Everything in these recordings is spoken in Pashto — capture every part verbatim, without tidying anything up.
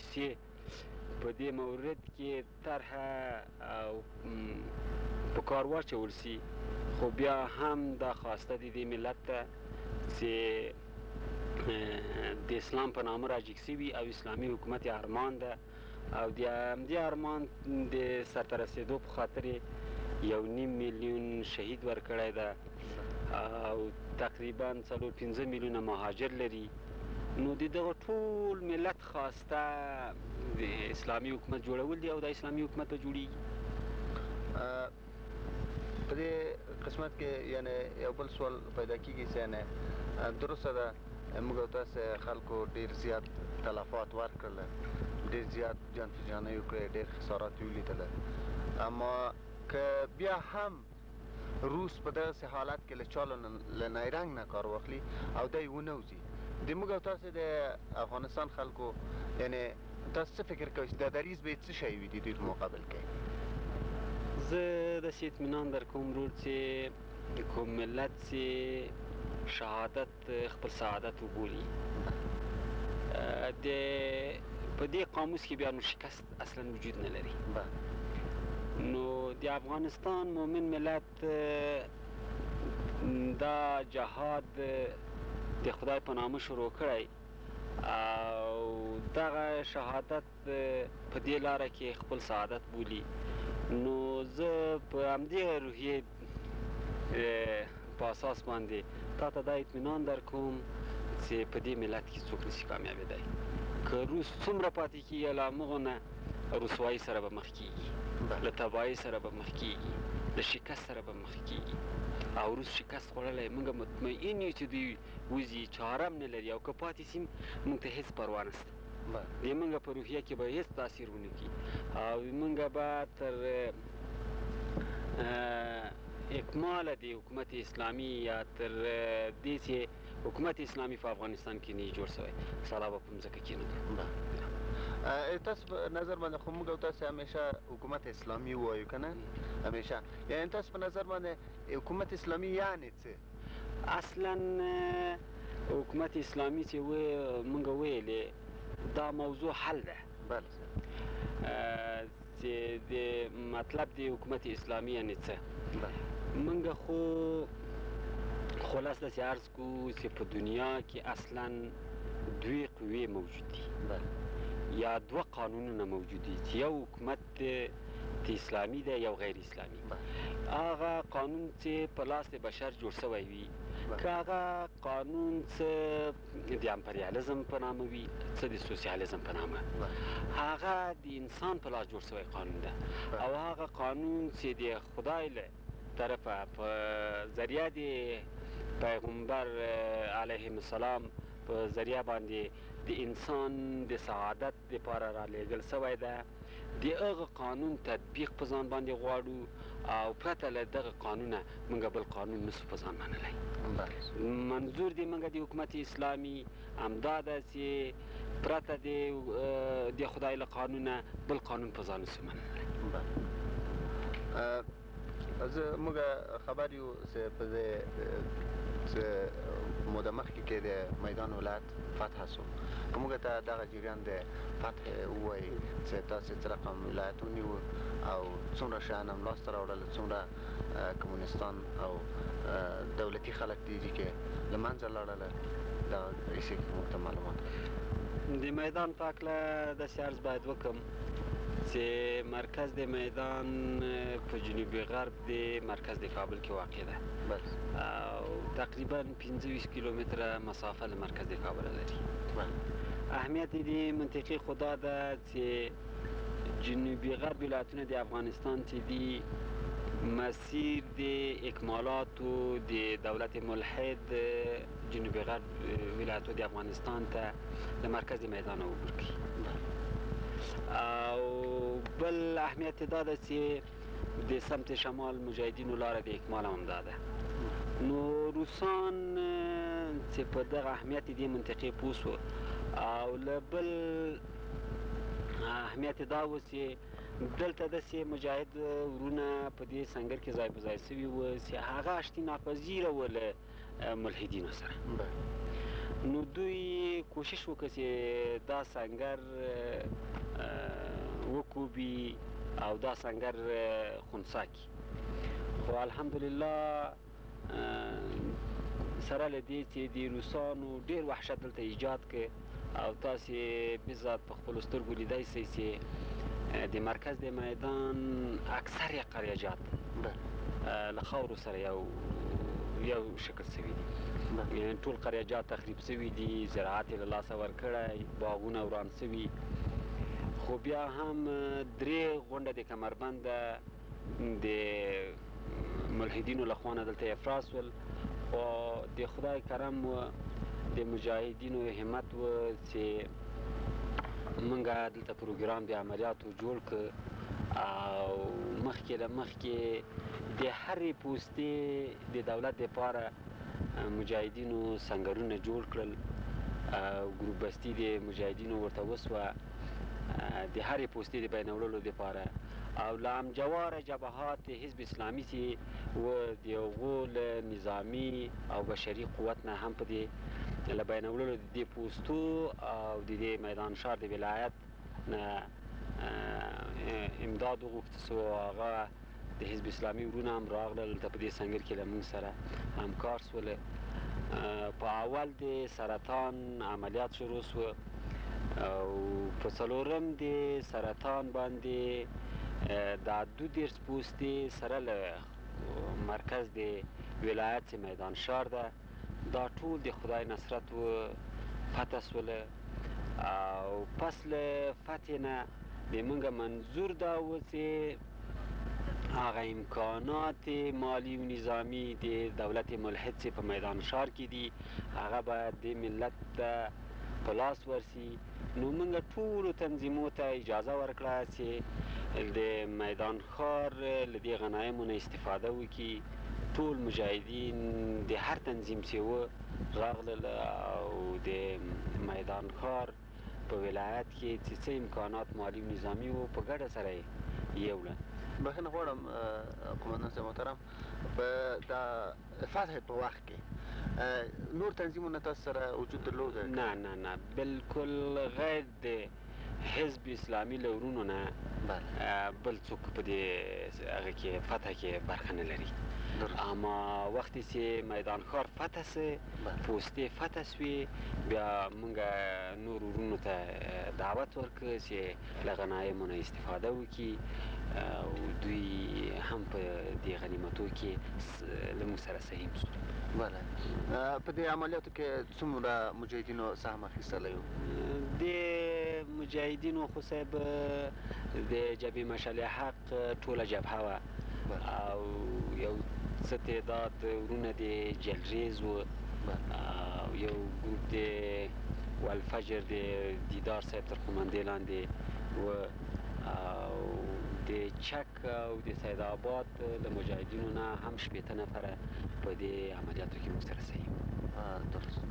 روسیې په دې مورد کې طرحه او په کار واچول سي، خو بیا هم دا خواسته د دې ملت ته چې د اسلام په نامه راجګ شوي او اسلامي حکومت یې ارمان ده او د همدې ارمان د سرته رسېدو په خاطر یو نیم میلیون شهید ورکړی ده او تقریبا څلور پنځه میلیونه مهاجر لري. نو د دغه ټول ملت خواسته د اسلامي حکومت جوړول دي او د اسلامي حکومت به جوړیږي. په دې قسمت کې یعنی یو بل سوال پیدا کېږي چې یعنی درسته ده موږ او تاسو خلکو ډېر زیات تلفات ورکړل، ډېر زیات جانفشانۍ وکړې، ډېر خسارات یې ولیدله، اما که بیا هم روس په دغسې حالت کې له چا له نیرنګ نه کار واخلي او دی ونه وځي، د موږ او تاسو د افغانستان خلکو یعنی تاسو څه فکر کوئ چې دا دریځ به یې څه شی وي د دوی په مقابل کې؟ زه داسې اطمینان در کوم ورور چې کوم ملت چې شهادت خپل سعادت وبولي، د په دې قاموس کې بیا نو شکست اصلا وجود نه لري. نو د افغانستان مومن ملت دا جهاد د خدای په نامه شروع کړی او دغه شهادت په دې لاره کې خپل سعادت بولي. نو زه په همدې روحیې په اساس باندې تا ته دا اطمینان در کوم چې په دې ملت کې څوک نشي کامیابېدی. که روس څومره پاتې کېږي له همغو نه رسوایي سره به مخ کېږي، له تباهۍ سره به مخ کېږي، له شکست سره به مخ کېږي او روس شکست خوړلی موږ مطمئن یو چې دوی وځي، چاره هم نه لري او که پاتې سي موږ ته هېڅ پروا نشته، د موږ په روحیه کې به هېڅ تاثیر ونه کړي او موږ به تر اکماله د حکومت اسلامي یا تر دې چې حکومت اسلامي په افغانستان کې نه جوړ شوی سلا به په مځکه کېنږدو. تاسو په نظر باندې خو موږ او تاسو همیشه حکومت اسلامي ووایو که نه؟ همیشه یعنی تاسو په نظر باندې حکومت اسلامي یعنې څه؟ اصلا حکومت اسلامي چې موږ ویلې دا موضوع حل ده. بله چې د مطلب د حکومت اسلامي یعنې څه؟ موږ خو خلاص داسې عرض کوو چې په دنیا کې اصلا دوی قوې موجود دي یا دوه قانونونه موجود دي چې یو حکومت د اسلامي ده یو غیر اسلامي. هغه قانون چې په لاس د بشر جوړ شوی وي، که هغه قانون څه د امپریالیزم په نامه وي څه د سوسیالیزم په نامه، هغه د انسان په لاس جوړ شوی قانون ده او هغه قانون چې د خدای له طرفه په ذریعه د پیغمبر علیهم السلام په ذریعه باندې د انسان د سعادت دپاره رالیږل شوی ده، د هغه قانون تطبیق په ځان باندې غواړو او پرته له دغه قانونه موږ بل قانون نسو په ځان منلی. منظور دی موږ د حکومت اسلامي همدا ده چې پرته د خدای له قانونه بل قانون په ځان نسو منلی. زه موږ خبر یو چې په دې موده مخکې کې د میدان ولایت فتح شو، که موږ ته دغه جریان د فتح ووایي چې تاسې څه رقم ولایت ونیوه او څومره شیان هم لاسته راوړل، څومره کمونستان او دولتي خلک دي چې له منځه لاړله، دغه کیسې موږ ته معلومات د میدان په هکله داسې عرض باید وکړم چې مرکز د میدان په جنوبي غرب د مرکز د کابل کې واقع ده او تقریبا پنځه ویشت کیلومتره مسافه له مرکز د کابل لري. اهمیت دې منطقې خو دا ده چې جنوبي غرب ولایتونه د افغانستان چې دي مسیر د اکمالاتو د دولت ملحد جنوبي غرب ولایتو د افغانستان ته د مرکز د میدان عبور کوي او بل اهمیت دا ده چې د سمت شمال مجاهدینو لاره د اکمال هم دا ده. نو روسان چې په دغه اهمیت دې منطقې پوه سو او له بل اهمیت دا و چې دلته داسې مجاهد ورونه په دې سنګر کې ځای په ځای شوي وو چې هغه اشتي ناپذیره وه له ملحدینو سره. نو دوی کوشش وکړه چې دا سنګر سرکوب وي او دا سنګر خنثی کړي. خو الحمدلله سره له دې چې د روسانو ډېر وحشت دلته ایجاد کړ او تاسې بذات په خپلو سترګو لیدی سئ چې د مرکز د میدان اکثر یې قریجات له خاورو سره یو یو شکل سوي دي. ټول قریجات تخریب سوي دي، زراعت یې له لاسه ورکړی، باغونه وران سوي. خو بیا هم درې غونډه د کمربنده د ملحدینو له خوا نه دلته افراز شول. خو د خدای کرم و، د مجاهدینو همت و چې موږ دلته پروګرام د عملیاتو جوړ کړ او مخکې له مخکې د هرې پوستې د دولت دپاره مجاهدینو سنګرونه جوړ کړل او ګروپ بستي د مجاهدینو ورته وسوه د هرې پوستې د بین وړلو دپاره. او له همجواره جبهات حزب اسلامي چې و د هغو له نظامي او بشري قوت نه هم په دې له بین وړلو د دې پوستو او د دې میدان ښار د ولایت نه امداد وغوښته سو. هغه د حزب اسلامي ورونه هم راغلل دلته په دې سنګر کې له موږ سره همکار سوله. په اول د سرطان عملیات شروع سو او په څلورم د سرطان باندې دا دو دېرش پوستې سره له مرکز د ولایت چې میدان ښار ده دا ټول د خدای نصرت و فتح سوله. او پس له فتح نه د موږ منظور دا و چې هغه امکانات مالی و نظامی د دولت ملحد چې په میدان ښار کې دي هغه باید د ملت ته په لاس ورسي. نو موږ ټولو تنظیمو ته اجازه ورکړه چې د میدان ښار له دې غنایمو نه استفاده وکړي. ټول مجاهدین د هر تنظیم چې و راغلل او د میدان ښار په ولایت کې چې څه امکانات مالی و نظامي و په ګډه سره یې یوړه. بخښنه غواړم قومندان صاحب محترم، په دا فتح په وخت کې نور تنظیمونه تاسو سره وجود درلود؟ نه نه نه بالکل غیر د حزب اسلامي له ورونو نه بل څوک په دې هغه کې فتح کې برخه نه لري. اما وقتی چې میدان ښار فتح سه پوستې فتح سوې بیا موږ نور ورونو ته دعوت ورکړ چې له غنایمو نه استفاده وکړي او دوی هم په دې غنیمتو کې له موږ سره سهیم شو. بله، په دې عملیاتو کې څومره مجاهدینو سهم اخیستلی و؟ د مجاهدینو خو صاحب د جبهې مشعل حق ټوله جبهه وه او یو څه تعداد ورونه د جلریز و او یو ګروپ د والفجر د دیدار صاحب تر قومندې لاندې و او د چک او د سید آباد له مجاهدینو نه هم شپېته نفره په دې عملیاتو کې موږ سره سهیم. درست.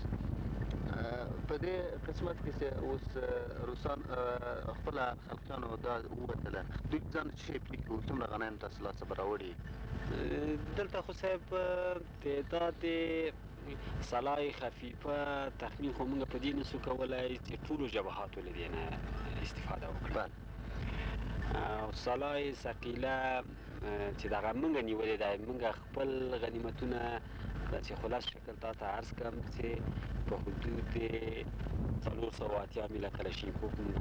په دې قسمت کې چې اوس روسان خپله خلقیانو دا ووتله دوی ځان څه شی پرېږدي و څومره غنایم تاسو لاسه به راوړي؟ دلته خو صاحب تعداد سلاح خفیفه تخمین خو موږ په دې نسو کولی چې ټولو جبهاتو له دې نه استفاده وکړو. او سلاح ثقیله چې دغه موږ نیولې ده موږ خپل غنیمتونه داسې خلاص شکل تا ته عرض کړم چې په حدود څلور سوه اتیا میله کلشینکوف موږ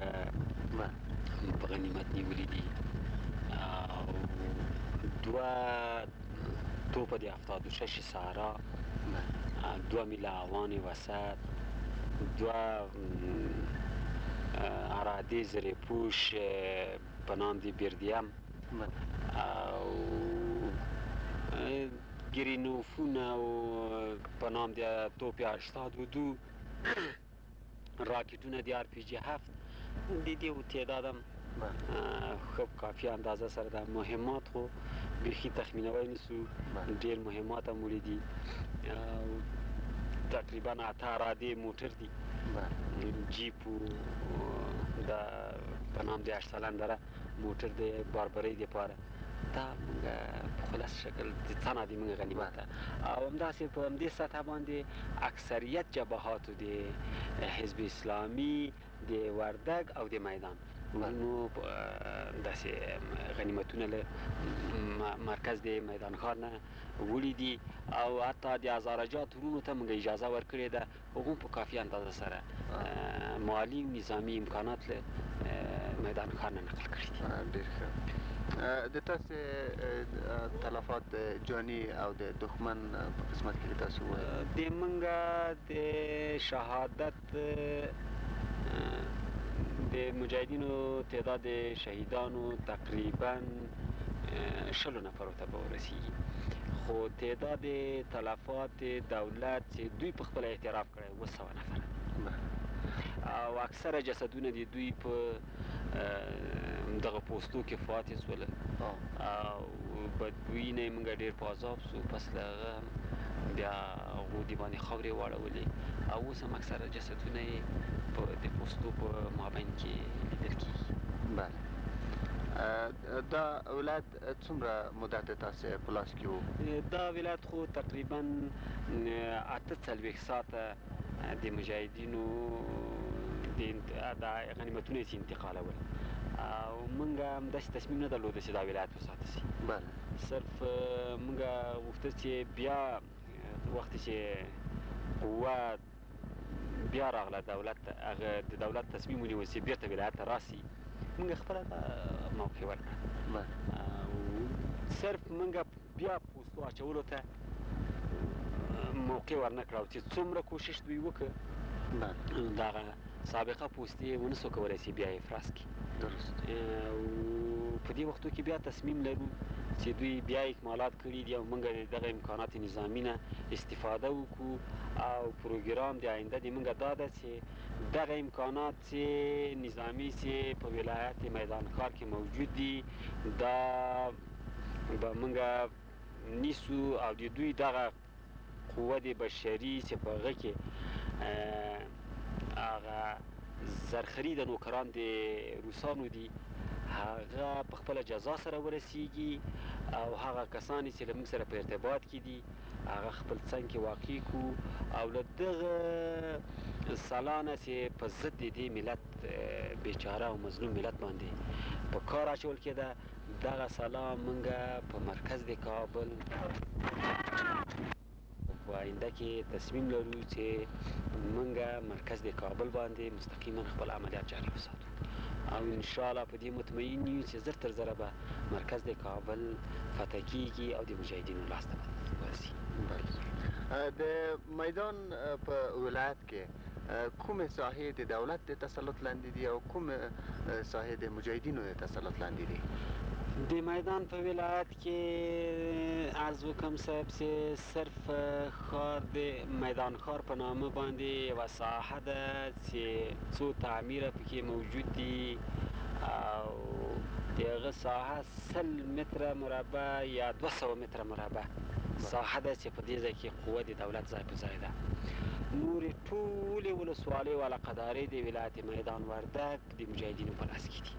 په غنیمت نیولي دي او دوه توپه د هفتاد و شش سارا، دوه میله اوان وسط، دوه اراده زره پوش په نام د بیردیم او گرینوفونه و په نام د توپ هشتاد و دو، راکټونه د آر پی جی هفت د دې تعداد هم ښه کافي اندازه سره ده. مهمات خو بیخي تخمینوی نسو، ډېر مهمات هم وړي دي او تقریبا اته اراده موټر دي، جیپ و د په نام د هشت سلندره موټر د باربرۍ دپاره دا موږ په خلاص شکل د څه نه دي موږ غنیمت ده او همداسې په همدې سطحه باندې اکثریت جبهاتو د حزب اسلامي د وردګ او د میدان ورونو داسې غنیمتونه له مرکز د میدان ښار نه وړي دي او حتی د هزارهجات ورونو ته موږ اجازه ورکړې ده، هغوی په کافي اندازه سره مالي نظامي امکانات له میدان ښار نه نقل کړي دي. ډېر ښه. د تاسې تلفات د جاني او د دښمن په قسمت کې تاسو ووایئ. د موږ د شهادت د مجاهدینو تعداد شهیدانو تقریبا شلو نفرو ته به ورسیږي، خو تعداد تلفات دولت چې دوی په خپله اعتراف کړی اوه سوه نفره او اکثره جسدونه د دوی په دغه پوستو کې فاتح شول او بدبویي نه یې موږ ډېر په عذاب شو. پس له هغه بیا هغو د باندې خاورې واړولې او اوس هم اکثره جسدونه یې په د پوستو په مابین کې لیدل کېږي. بله. دا ولایت څومره مدت تاسې په لاس کې و؟ دا ولایت خو تقریبا اته څلوېښت ساعته د مجاهدینو د غنیمتونو یې انتقالول او موږ همداسې تصمیم نه درلوده چې دا ولایت وساتل شي. بله. صرف موږ غوښتل چې بیا وخت چې قوه بیا راغله دولت هغه د دولت تصمیم ونیول چې بېرته ولایت ته راسي، موږ خپله موقع ورکړه او صرف موږ بیا پوستو اچولو ته موقع ورنه کړه او چې څومره کوشش دوی وکړه دغه سابقه پوستې ونه سو کولی چې بیا یې افراز کړي. درست. او په دې وختو کې بیا تصمیم لرو چې دوی بیا اکمالات کړي دي او موږ دغه امکانات نظامي نه استفاده وکړو او پروګرام د آینده د موږ دا ده چې دغه امکانات چې نظامي چې په ولایت میدان ښار کې موجود دي دا به موږ نیسو او د دوی دغه قوه د بشري چې په هغه کې هغه زرخري د نوکران د روسانو دي هغه په خپله جزا سره ورسیږي او هغه کسان چې له موږ سره په ارتباط کې دي هغه خپل څنګ کې واقع کړو او له دغه سلا نه چې په ضد د دې ملت بیچاره او مظلوم ملت باندې په کار اچول کېده دغه سلا موږ په مرکز د کابل په آینده کې تصمیم لرو چې موږ مرکز د کابل باندې مستقیما خپل عملیات جاري وساتو او انشاءالله په دې مطمئن یو چې زر تر زره به مرکز د کابل فتح کیږي او د مجاهدینو لاس ته ورسي. د میدان په ولایت کې کومې ساحې د دولت د تسلط لاندې دي او کومې ساحې د مجاهدینو د تسلط لاندې دي؟ د میدان په ولایت کې عرض وکړم صاحب چې صرف ښار د میدان ښار په نامه باندې یوه ساحه ده چې څو تعمیره پکې موجود دي او د هغه ساحه سل متره مربع یا دوه سوه متره مربع ساحه ده چې په دې ځای کې قوه د دولت ځای په ځای ده. نورې ټولې ولسوالۍ و علاقهدارۍ د ولایت میدان وردګ د مجاهدینو په لاس کې دي.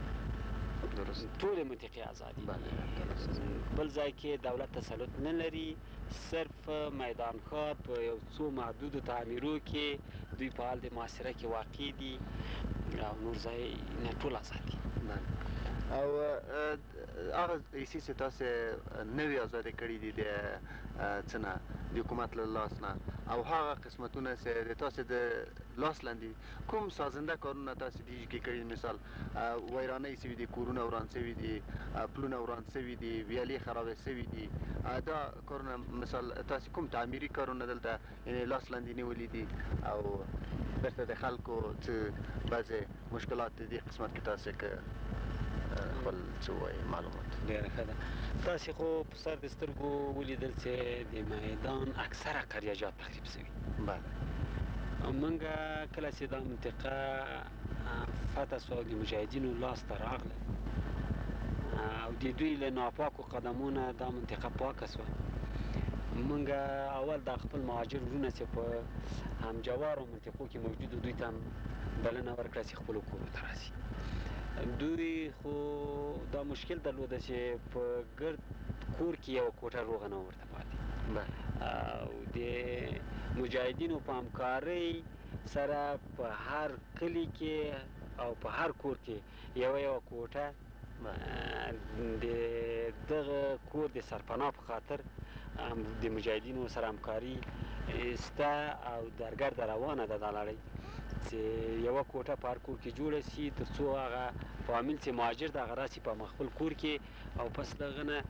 ټولې منطقې ازادي بل ځای کې دولت تسلط نه لري، صرف میدان ښار په یو څو محدودو تعمیرو کې دوی په حال د محاصره کې واقع دي او نور ځای نه ټول ازادي. او هغه حیثي چې تاسې نوې ازادي کړي دي د څه نه د حکومت له لاس نه او هغه قسمتونه چې د تاسې د لاس لاندې کوم سازنده کارونه تاسې دې کې کړي، مثال ویرانۍ شوي دي، کورونه وران شوي دي، پلونه وران شوي دي، ویالې خرابې شوي دي، دا کارونه مثال تاسې کوم تعمیري کارونه دلته لاس لاندې نیولي دي او بیرته د خلکو څه بعضې مشکلات دې قسمت کې تاسې که خپل څه ووایي معلومات؟ ډېره ښه ده. تاسې خو په سر د سترګو ولیدل چې د میدان اکثره قریهجات تخریب شوي. بله. موږ کله چې دا منطقه فتح شوه او د مجاهدینو لاس ته راغله او د دوی له ناپاکو قدمونه دا منطقه پاکه شوه، موږ اول دا خپل مهاجر وروڼه چې په همجوارو منطقو کې موجودو دوی ته هم بلنه ورکړه چې خپلو کورو ته راسي. دوی خو دا مشکل درلوده چې په ګرد کور کې یوه کوټه روغه نه ورته پاتې او د مجاهدینو په همکارۍ سره په هر کلي کې او په هر کور کې یوه یوه کوټه د دغه کور د سرپناه په خاطر د مجاهدینو سره همکاري سته او درګرده روانه ده دا لړۍ چې یوه کوټه په هر کور کې جوړه سي تر څو هغه فامیل چې مهاجر ده هغه راسي په خپل کور کې او پس د هغه نه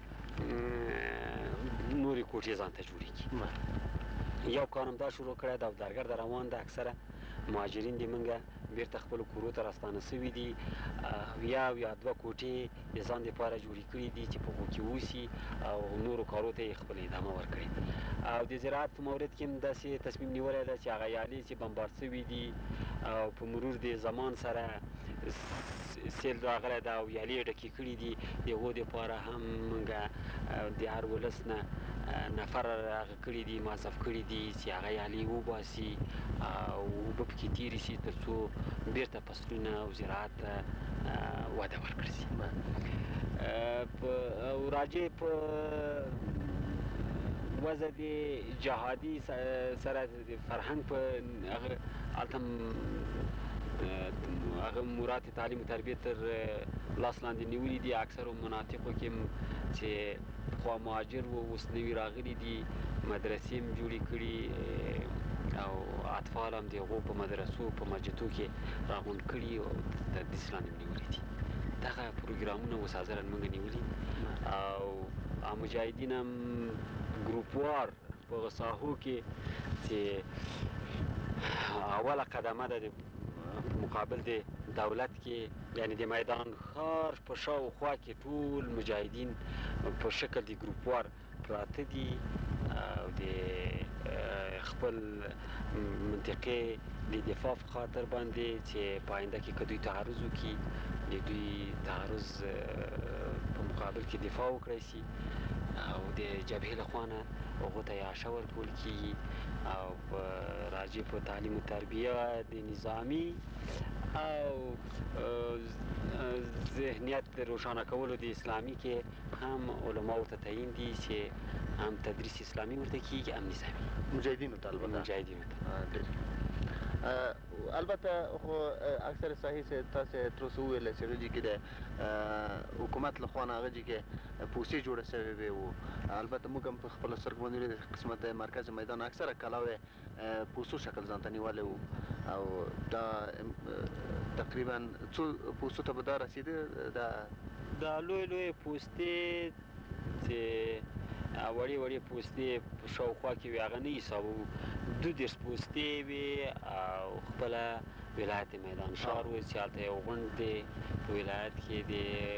نورې کوټې ځان ته جوړې کړي. یو کار هم دا شروع کړی ده او درګرده روان ده. اکثره مهاجرین دې موږ بیرته خپلو کورو ته راستانه سوي دي. یو یا دوه کوټې د ځان دپاره جوړې کړي دي چې په هغو کې اوسي او نورو کارو ته یې خپله ادامه ورکړې. او د زراعت په مورد کې هم داسې تصمیم نیولی ده چې هغه یالې چې بمبارد سوي دي او په مرور د زمان سره سیل راغلی ده او یالې یې ډکې کړي دي، د هغو دپاره هم موږ د هر ولس نه نفر هغه کړي دي، معذف کړي دي چې هغه یالې وباسي او اوبه پکې تېرې شي تر څو بیرته فصلونه او زراعت ته وده ورکړي شي. او راجع په وضع د جهادي سره د فرهنګ په هغه هلته هغه مراد تعلیم و تربیه تر لاس لاندې نیولي دي. اکثرو مناطقو کې چې پخوا مهاجر وو اوس نوي راغلي دي، مدرسې هم جوړې کړي او اطفال هم د هغو په مدرسو په مسجدو کې راغونډ کړي او تدریس لاندې نیولي دي. دغه پروګرامونه اوس حاضراً موږ نیولي او مجاهدین هم ګروپوار په هغه ساحو کې چې اوله قدمه ده په مقابل د دولت کې، یعنې د میدان ښار په شاوخوا کې ټول مجاهدین په شکل د ګروپوار پراته دي او د خپل منطقې د دفاع په خاطر باندې چې په آینده کې که دوی تعرض وکړي د دوی تعرض په مقابل کې دفاع وکړی شي او د جبهې له خوا نه هغو ته عاشه ورکول کېږي او په راجع په تعلیم و تربیه د نظامي او ذهنیت روښانه کولو د اسلامي کې هم علماو ته تعیین دي چې هم تدریس اسلامي ورته کېږي هم نظامي مجاهدینو ته البته مجاهدینو ته. البته خو اکثر صحیح سے تاسو تر اوسه وویل چې هغه کې د حکومت له خوا نه هغه کې پوسې جوړه شوې وې و. البته موږ هم په خپله سترګو باندې ولیدل چې قسمت مرکز میدان اکثره کلاوې پوسو شکل ځان ته نیولی و او دا تقریبا څو پوستو ته به دا رسېده؟ دا دا لویې لویې پوستې چې وړې وړې پوستې په شاوخوا کې وې هغه نه حسابوو، دو دېرش پوستې وې او خپله ولایت میدان ښار و چې هلته یو غونډ دی په ولایت کې د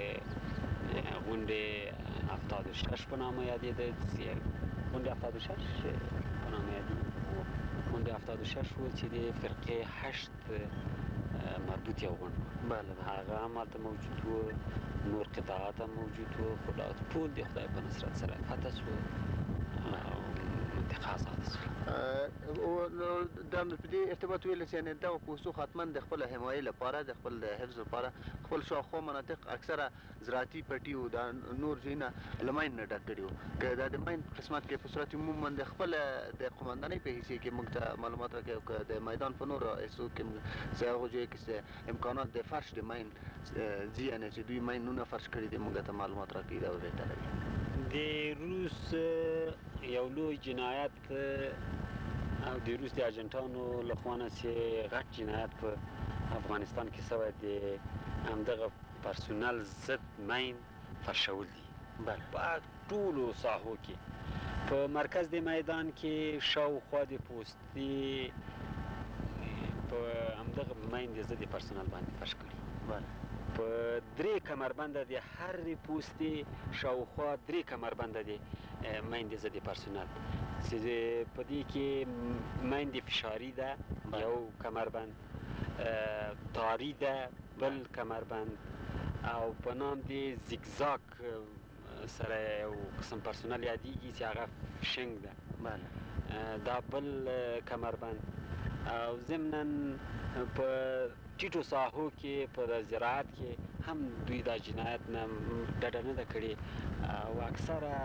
غونډې هفتاد و شش په نامه یادېده، غونډې هفتاد و شش په نامه یادېده، غونډې هفتاد و شش و چې د فرقې هشت مربوط یو غونډ و، هغه هم هلته موجود و، نور قطاعات هم موجود و، خو دا ټول د خدای په نصرت سره فتح شو او منطقه آزاده شوه. دا په دې ارتباط ویلی چې یعنې دغه پوستو حتما د خپل حمایې لپاره د خپل حفظ لپاره خپل شاوخوا مناطق اکثره زراعتي پټي وو، دا نور ځایونه له ماین نه ډک کړي وو. که دا د ماین په قسمت کې په صورت عموما د خپله د قمندانۍ په حیثیت کې موږ ته معلومات راکړي او که د میدان په نورو حصو کې چې هغو ځایو کې چې امکانات د فرش د ماین ځي، یعنې چې دوی ماینونه فرش کړي دي موږ ته معلومات راکړي، دا به بهتره وي. د روس یو لوی جنایت او د روس د اجنټانو له خوا نه چې غټ جنایت په افغانستان کې شوی د همدغه پرسونل ضد مین فرشول دي په ټولو ساحو کې. په مرکز د میدان کې شاوخوا د پوستې په همدغه مین د ضد پرسونل باندې فرش کړي. په درې کمربنده د هرې پوستې شاوخوا درې کمربنده د مین د ضد پرسونل چې په دې کې مین د فشاري ده یو کمربند، تاری ده بل کمربند او په نام د زیګزاک سره یو قسم پرسونل یادېږي چې هغه فشنګ ده، دا بل کمربند. او ضمناً په ټیټو ساحو کې په زراعت کې هم دوی دا جنایت نه ډډه نه ده کړې او اکثره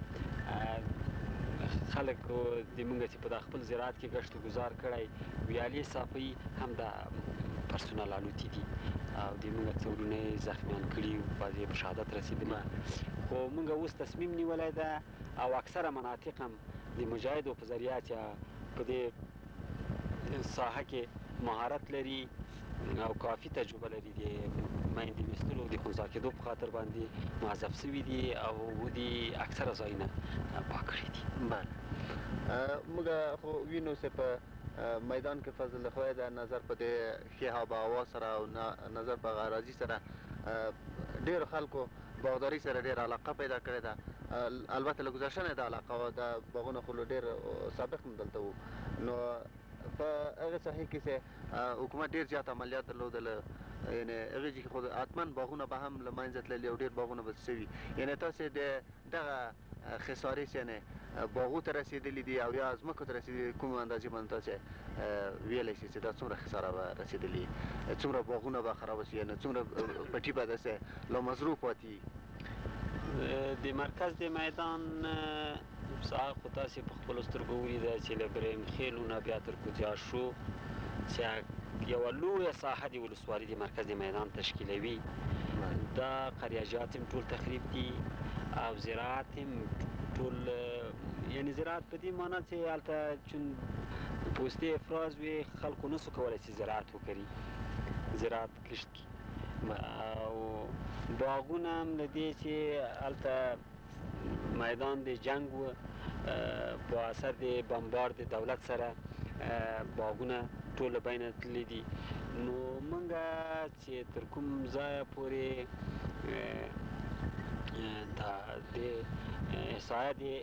خلک د موږ چې په دا خپل زراعت کې ګشت و ګذار کړی ویالې صافوي هم دا پرسونل الوتي دي او د موږ څه وروڼه یې زخمیان کړي، بعضې یې په شهادت رسېدلي. خو موږ اوس تصمیم نیولی ده او اکثره مناطق هم د مجاهدو په ذریعه چې په دې ساحه کې مهارت لري او کافي تجربه لري، د میندې ویستلو د خنثی کېدو په خاطر باندې معذب شوي دي او ودي اکثره ځایونه پاک کړي دي. بله موږ خو وینو چې په میدان کې فضل خدای د نظر په دې ښې آب و هوا سره او نظر په غراضي سره ډېرو خلکو باغداري سره ډېره علاقه پیدا کړې ده. البته له ګذشته نه دا علاقه وه، دا باغونه خو ډېر سابق هم دلته وو. نو په هغې ساحې کې چې حکومت ډېر زیات عملیات درلودل، یعنې هغې ځای کې خو حتما باغونه به هم له منځه تللي او ډېر باغونه به شوي. یعنې تاسې د دغه خسارې چې یعنې باغو ته رسېدلي دي او یا ځمکو ته رسېدلي دي، کومې اندازې باندې تاسې ویلی شئ چې دا څومره خساره به رسېدلي، څومره باغونه به خرابه شي، یعنې څومره پټي به داسې لامضروب پاتې وي؟ د مرکز د میدان ساحه خو تاسې په خپلو سترګو ولیده چې له ابراهیم خیلو نه بیا تر کوتیاشو چې یوه لویه ساحه د ولسوالي د مرکز د میدان تشکیلوي. دا قریاجات هم ټول تخریب دي او زراعت هم ټول، یعنې زراعت په دې معنا چې هلته چون پوستې افراز وي، خلکو نسو کولی چې زراعت وکړي، زراعت کښت کړي. او باغونه هم له دې چې هلته میدان د جنګ و، په اثر د بمبار د دولت سره باغونه ټول له بینه تللي دي. نو موږ چې تر کوم ځایه پورې دا د احصایه د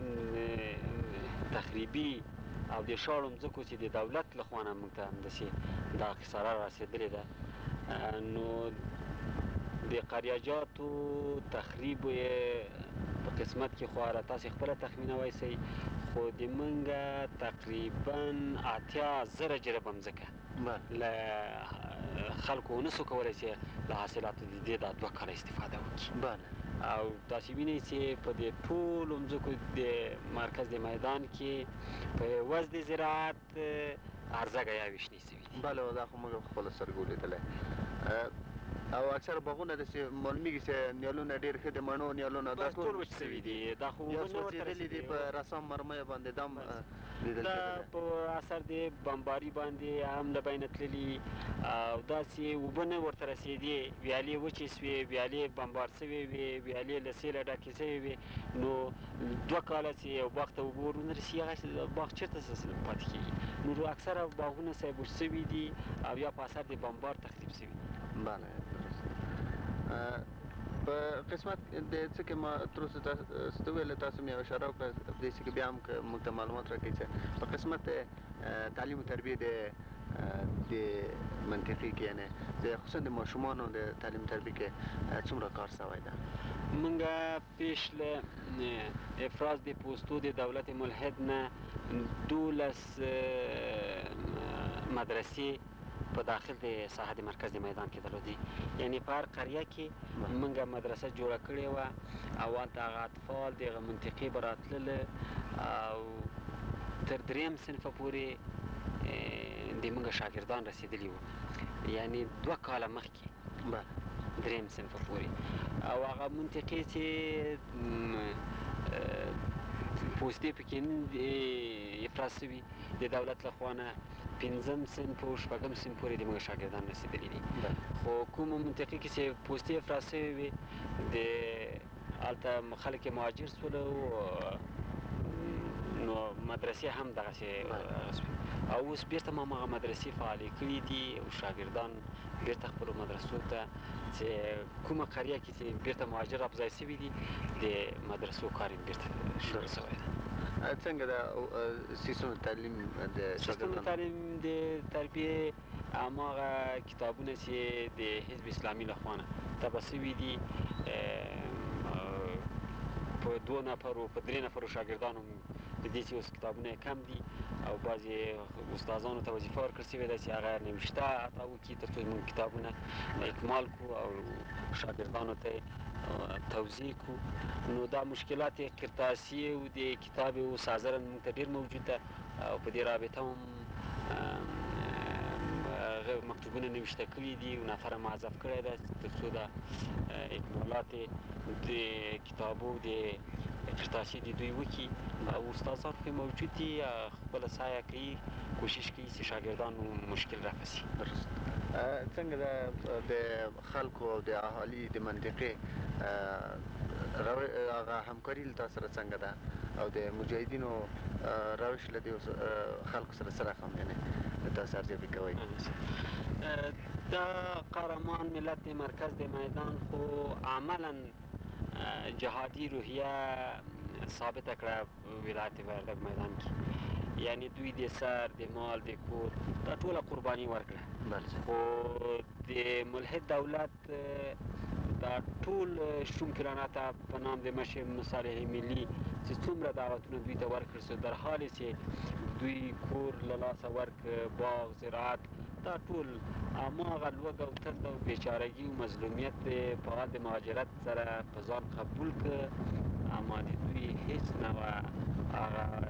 تخریبي او د شاړو مځکو چې د دولت له خوا نه موږ ته همداسې دا خساره رسېدلې ده، نو د قریاجاتو تخریب یې په قسمت کې خو تاسې خپله تخمینوی شئ، خو د موږ تقریبا اتیا زره جربه مځکه له خلکو ونسو کولی چې له حاصلاتو د دې دا دوه کاله استفاده وکړي. او تاسې وینئ چې په دې ټولو مځکو د مرکز د میدان کې په عوض د زراعت عرضه ګیاوې شنې شوي دي. بله دا خو موږ په خپلو سترګو لیدلی. او اکثره باغونه داسې معلومیږي چې نیالونه ډېر ښه د مڼو نیالونه دا ټول وچ شوي دي. دا خو یا سوځېدلي دي په رسام مرمیو باندې، دا هم لیدل دا شوي په اثر د بمباري باندې هم له بینه تللي او داسې اوبه نه ورته رسېدې، ویالې وچې شوې، ویالې بمبار شوې وې، ویالې له سیله ډکې شوې وې. نو دوه کاله چې یو باغ ته اوبه ور ونه رسي، هغه باغ چېرته پاتې کېږي؟ نو اکثره باغونه صاحب وچ شوي دي او یا په اثر د بمبار تخریب شوي دي. بله په قسمت د څه کې ما تر اوسه څه ویل، تاسو مې یو اشاره وکړه په دې کې بیا هم که موږ ته معلومات راکړئ چې په قسمت تعلیم و تربیې د د منطقې کې، یعنې خصوصا د ماشومانو د تعلیم تربیې کې څومره کار شوی ده؟ موږ پیش له افراز د پوستو د دولت ملحد نه دولس مدرسې په داخل د ساحه د مرکز د میدان کې درلودې. یعنې په هر قریه کې موږ مدرسه جوړه کړې وه او هلته هغه اطفال د هغه منطقې به راتلله او تر دریم صنفه پورې د موږ شاګردان رسېدلي وو، یعنې دوه کاله مخکې دریم صنفه پورې. او هغه منطقې چې پوستې پکې افراز شوي د دولت له خوا نه پنځم صنف او شپږم صنف پورې د موږ شاګردان رسېدلي دي. خو کومه منطقې کې چې پوستې افراز شوې وې، د هلته خلک یې مهاجر شولو، نو مدرسې هم دغسې او اوس بېرته ما هماغه مدرسې فعالې کړي دي او شاګردان بېرته خپلو مدرسو ته چې کومه قریه کې چې بېرته مهاجر راپځای شوي دي، د مدرسو کار یې بېرته شروع شوی ده. څنګه د سیستم تعلیم د سیستم تعلیم د تربیې هماغه کتابونه چې د حزب اسلامي له خوا نه طبع شوي دي، په دوه نفرو په درې نفرو شاګردانو د دې چې اوس کتابونه یې کم دي او بعضې استادانو ته وظیفه ورکړل شوې ده چې هغه نوشته عطا وکړي تر څو موږ کتابونه اکمال کړو او شاګردانو ته توضیح کړو. نو دا مشکلات قرطاسي او د کتاب اوس حاضرا موږ ته ډېر موجود ده او په دې رابطه هم هغه مکتوبونه نوشته کړي دي، یو نفر معذف کړی ده تر څو د اکمالات د کتابو د اقتباسي د دوی وکړي او استادان پکې موجود دي، خپله سعی کوي کوشش کوي چې شاګردانو مشکل رافسي. درست. څنګه د خلکو او د اهالي د منطقې هغه همکاري له تاسو سره څنګه ده او د مجاهدینو روش له دې خلکو سره څه رقم دی تاسو ارزیابي کوئ؟ دا قهرمان ملت د مرکز د میدان خو عملا جهادي روحیه ثابته کړه ولایت وردګ میدان کې، یعنی دوی د سر د مال د کور دا ټوله قرباني ورکړه. خو د ملحد دولت دا ټول شومکرانه ته په نام د مشر مصالح ملي چې څومره دعوتونه دوی ته ورکړل شو، در حالی چې دوی کور له لاسه ورک، باغ، زراعت، دا ټول هماغه لوږه او تنده او بیچارګي او مظلومیت په حال د مهاجرت سره په ځان قبول کړ، اما د دوی هېڅ نه وه هغه